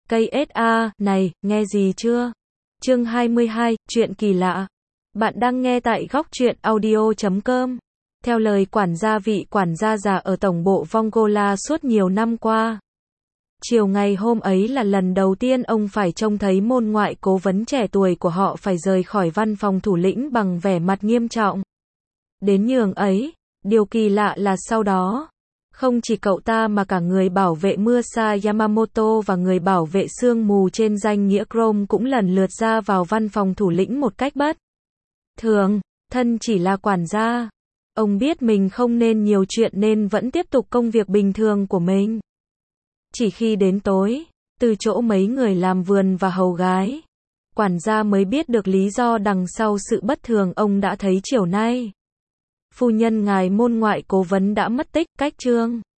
KSA, này, nghe gì chưa? Chương 22, chuyện kỳ lạ. Bạn đang nghe tại góc truyện audio.com. Theo lời vị quản gia già ở tổng bộ Vongola suốt nhiều năm qua. Chiều ngày hôm ấy là lần đầu tiên ông phải trông thấy môn ngoại cố vấn trẻ tuổi của họ phải rời khỏi văn phòng thủ lĩnh bằng vẻ mặt nghiêm trọng. Đến nhường ấy, điều kỳ lạ là sau đó, không chỉ cậu ta mà cả người bảo vệ Musa Yamamoto và người bảo vệ sương mù trên danh nghĩa Chrome cũng lần lượt ra vào văn phòng thủ lĩnh một cách bất thường. Thân chỉ là quản gia, ông biết mình không nên nhiều chuyện nên vẫn tiếp tục công việc bình thường của mình. Chỉ khi đến tối, từ chỗ mấy người làm vườn và hầu gái, quản gia mới biết được lý do đằng sau sự bất thường ông đã thấy chiều nay. Phu nhân ngài môn ngoại cố vấn đã mất tích, cách chương